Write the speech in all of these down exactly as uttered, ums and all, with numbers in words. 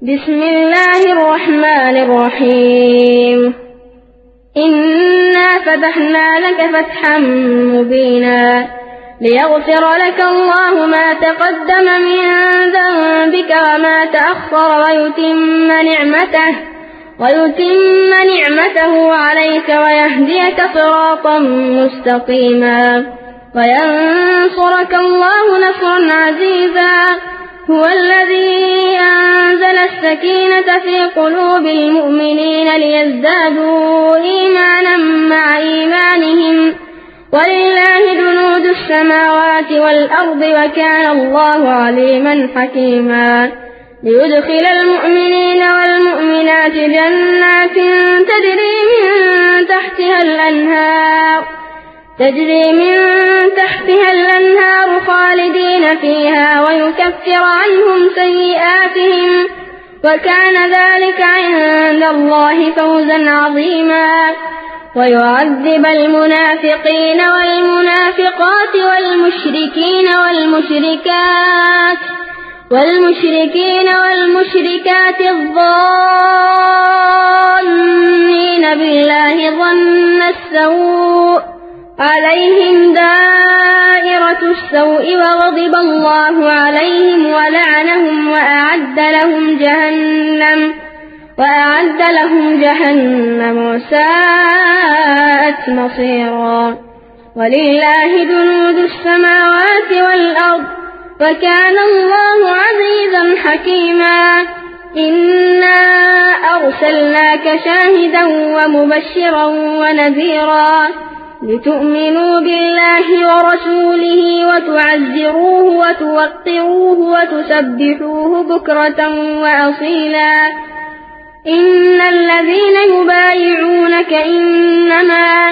بسم الله الرحمن الرحيم إنا فتحنا لك فتحا مبينا ليغفر لك الله ما تقدم من ذنبك وما تأخر ويتم نعمته ويتم نعمته عليك ويهديك صراطا مستقيما وينصرك الله نصرا عزيزا هو الذي أنزل السكينة في قلوب المؤمنين ليزدادوا إيمانا مع إيمانهم ولله جنود السماوات والأرض وكان الله عليما حكيما ليدخل المؤمنين والمؤمنات جنات تجري من تحتها الأنهار تجري من تحتها الأنهار خالدين فيها ويكفر عنهم سيئاتهم وكان ذلك عند الله فوزا عظيما ويعذب المنافقين والمنافقات والمشركين والمشركات والمشركين والمشركات الظانين بالله ظن السوء عليهم دائرة السوء وغضب الله عليهم ولعنهم وأعد لهم جهنم وأعد لهم جهنم وساءت مصيرا ولله جنود السماوات والأرض وكان الله عزيزا حكيما إنا أرسلناك شاهدا ومبشرا ونذيرا لتؤمنوا بالله ورسوله وتعزروه وتوقروه وتسبحوه بكرة وأصيلا إن الذين يبايعونك إنما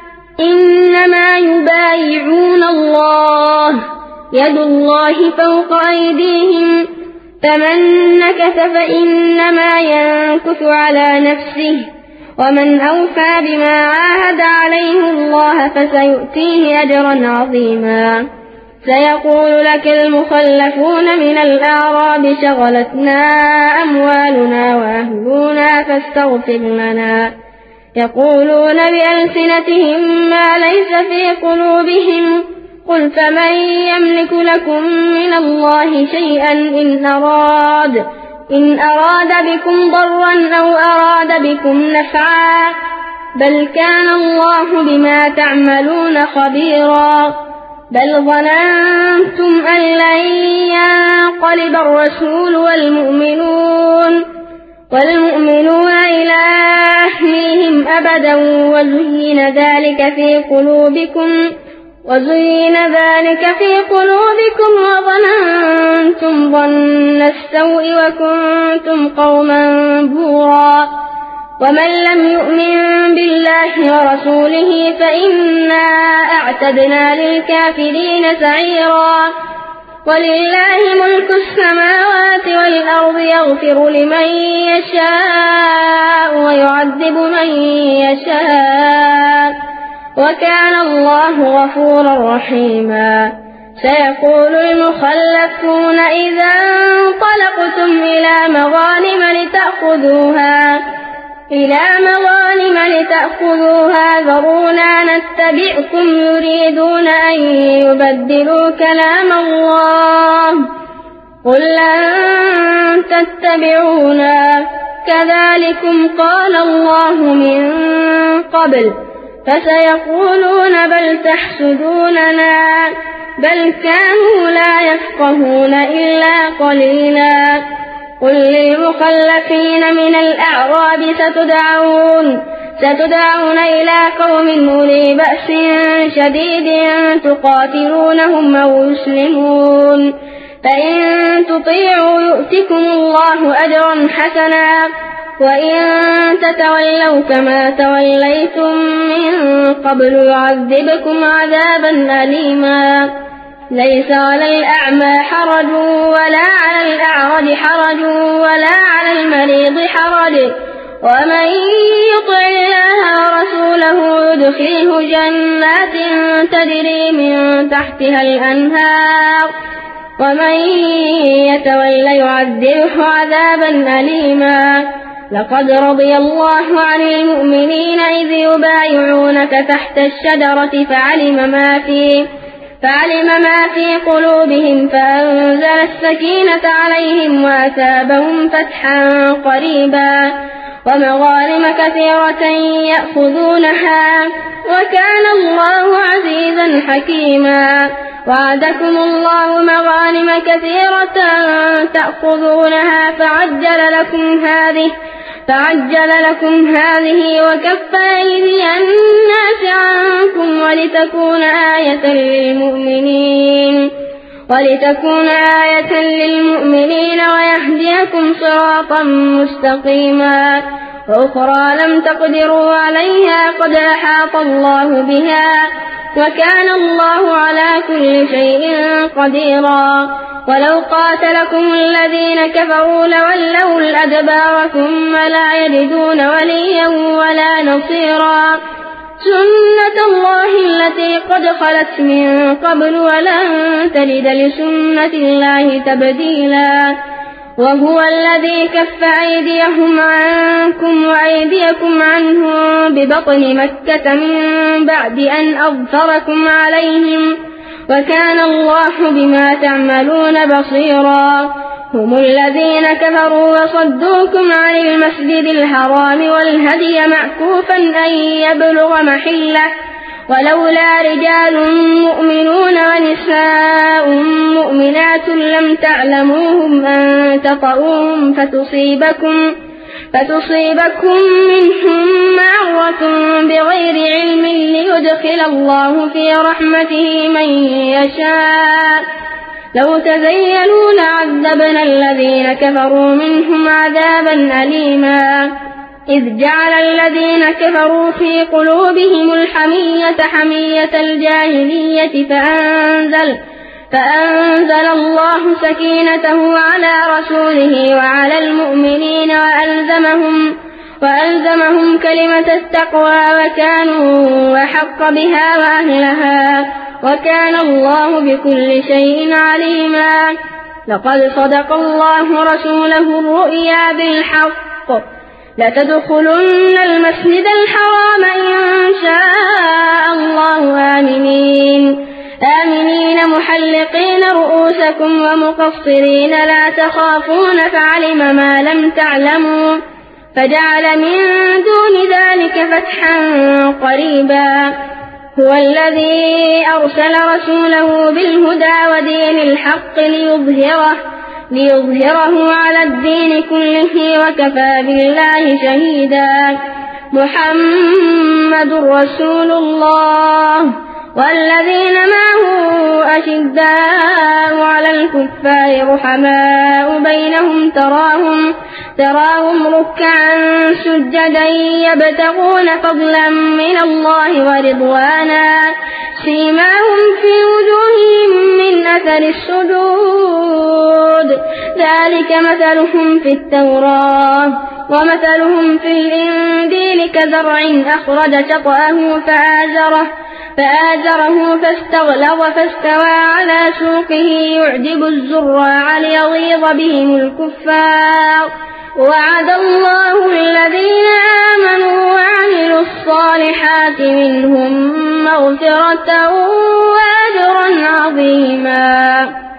إنما يبايعون الله يد الله فوق أيديهم فمن نكث فإنما ينكث على نفسه ومن أوفى بما عاهد عليه الله فسيؤتيه أجرا عظيما سيقول لك المخلفون من الأعراب شغلتنا أموالنا وأهلنا فاستغفر لنا يقولون بألسنتهم ما ليس في قلوبهم قل فمن يملك لكم من الله شيئا إن أراد إن أراد بكم ضرا أو أراد بكم نفعا بل كان الله بما تعملون خبيرا بل ظننتم أن لن ينقلب الرسول والمؤمنون والمؤمنون إلى أهليهم أبدا وزين ذلك في قلوبكم وزين ذلك في قلوبكم وظننتم ظن السوء وكنتم قوما بورا ومن لم يؤمن بالله ورسوله فإنا أعتدنا للكافرين سعيرا ولله ملك السماوات والأرض يغفر لمن يشاء ويعذب من يشاء وكان الله غفورا رحيما سيقول المخلفون إذا انطلقتم إلى مغانم لتأخذوها إلى مغانم لتأخذوها ذرونا نتبعكم يريدون أن يبدلوا كلام الله قل لن تتبعونا كذلكم قال الله من قبل فسيقولون بل تحسدوننا بل كانوا لا يفقهون إلا قليلا قل للمخلفين من الأعراب ستدعون ستدعون إلى قوم أولي بأس شديد تقاتلونهم أو يسلمون فإن تطيعوا يؤتكم الله أجرا حسنا وإن تتولوا كما توليتم من قبل يعذبكم عذابا أليما ليس على الأعمى حرج ولا على الأعرج حرج ولا على المريض حرج ومن يطع الله ورسوله يدخله جنات تجري من تحتها الأنهار ومن يتول يعذبه عذابا أليما. لقد رضي الله عن المؤمنين إذ يبايعونك تحت الشجرة فعلم ما في فعلم ما في قلوبهم فأنزل السكينة عليهم وأثابهم فتحا قريبا ومغانم كثيرة يأخذونها وكان الله عزيزا حكيما. وعدكم الله مغانم كثيرة تأخذونها فعجل لكم هذه فعجل لكم هذه وكف أيدي الناس عنكم ولتكون آية للمؤمنين ولتكون آية للمؤمنين ويهديكم صراطا مستقيما. وأخرى لم تقدروا عليها قد أحاط الله بها وكان الله على كل شيء قديرا. ولو قاتلكم الذين كفروا لولوا الأدبار ثم لا يجدون وليا ولا نصيرا. سنة الله التي قد خلت من قبل ولن تجد لسنة الله تبديلا. وهو الذي كف أيديهم عنكم وأيديكم عنهم ببطن مكة من بعد أن أظفركم عليهم وكان الله بما تعملون بصيرا. هم الذين كفروا وصدوكم عن المسجد الحرام والهدي معكوفا أن يبلغ محله ولولا رجال مؤمنون ونساء مؤمنات لم تعلموهم أن تطؤوهم فتصيبكم فتصيبكم منهم معرة بغير علم ليدخل الله في رحمته من يشاء. لو تزيلوا لعذبنا الذين كفروا منهم عذابا أليما. إذ جعل الذين كفروا في قلوبهم الحمية حمية الجاهلية فأنزل, فأنزل الله سكينته على رسوله وعلى المؤمنين وألزمهم, وألزمهم كلمة التقوى وكانوا أحق بها وأهلها وكان الله بكل شيء عليما. لقد صدق الله رسوله الرؤيا بالحق لتدخلن المسجد الحرام إن شاء الله آمنين آمنين محلقين رؤوسكم ومقصرين لا تخافون فعلم ما لم تعلموا فجعل من دون ذلك فتحا قريبا. هو الذي أرسل رسوله بالهدى ودين الحق ليظهره ليظهره على الدين كله وكفى بالله شهيدا. محمد رسول الله والذين معه أشداء على الكفار رحماء بينهم تراهم, تراهم ركعا سجدا يبتغون فضلا من الله ورضوانا سيماهم في وجوههم من أثر السجود ذلك مثلهم في التوراة ومثلهم في الإنجيل كزرع أخرج شطأه فآزره فآزره فاستغلظ فاستوى على سوقه يعجب الزراع ليغيظ بهم الكفار. وعد الله الذين آمنوا وعملوا الصالحات منهم مغفرة وأجرا عظيما.